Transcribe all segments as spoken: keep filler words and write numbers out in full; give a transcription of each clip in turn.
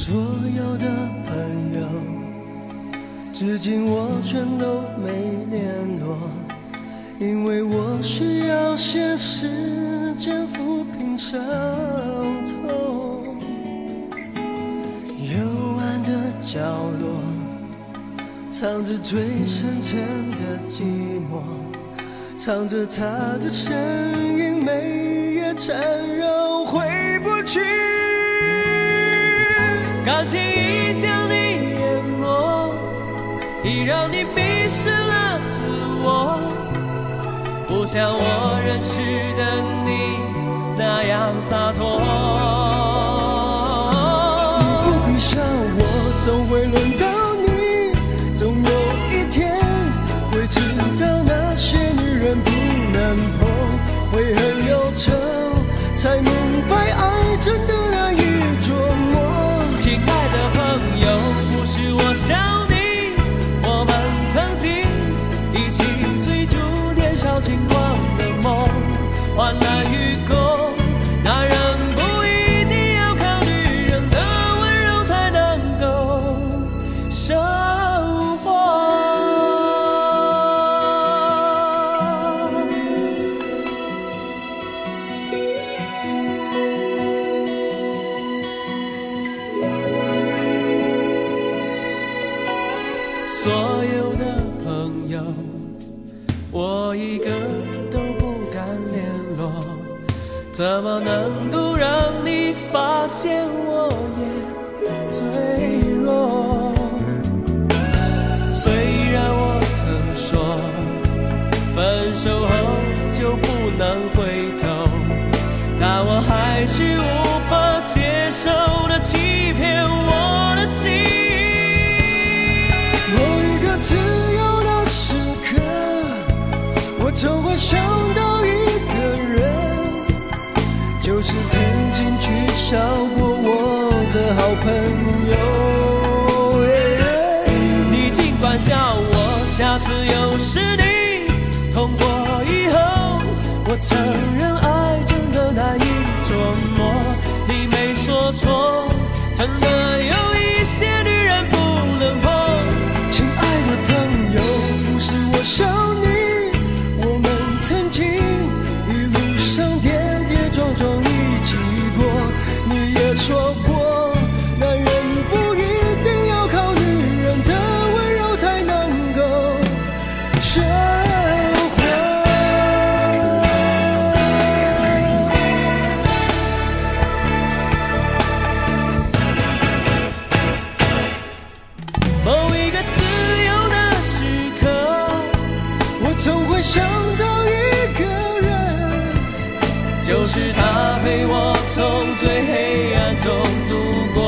所有的朋友，至今我全都没联络，因为我需要些时间抚平伤痛。幽暗的角落，藏着最深沉的寂寞，藏着他的身影，每夜缠绕回不去。 感情已将你淹没，已让你迷失了自我，不像我认识的你那样洒脱。 你不必笑我，总会轮到你，总有一天会知道那些女人不能碰，会很忧愁，才明白爱真的难以捉摸。 亲爱的朋友，不是我想你，我们曾经一起追逐年少轻狂的梦，患难与共，男人不一定要靠女人的温柔才能够生活。所有的朋友，我一个都不敢联络，怎么能够让你发现我也脆弱？虽然我曾说分手后就不能回头，但我还是无法接受的欺骗我的心。 自由的时刻，我总会想到一个人，就是曾经取笑过我的好朋友。 你尽管笑我，下次又是你痛过以后，我承认爱真的难以捉摸。你没说错，真的有一些女人不能碰。 亲爱的朋友，不是我笑你，我们曾经一路上跌跌撞撞一起过。你也说过，男人不一定要靠女人的温柔才能够生活。 某一个总会想到一个人， 就是他陪我从最黑暗中度过。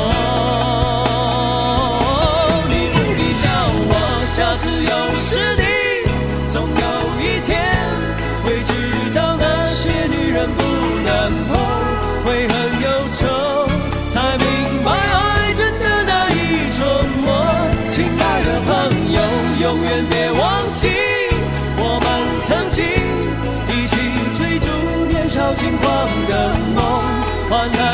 你不必笑我，下次又是你，总有一天会知道那些女人不能碰，会很忧愁，才明白爱真的难以捉摸。亲爱的朋友，永远别忘记我们曾经一起追逐年少轻狂的梦，患难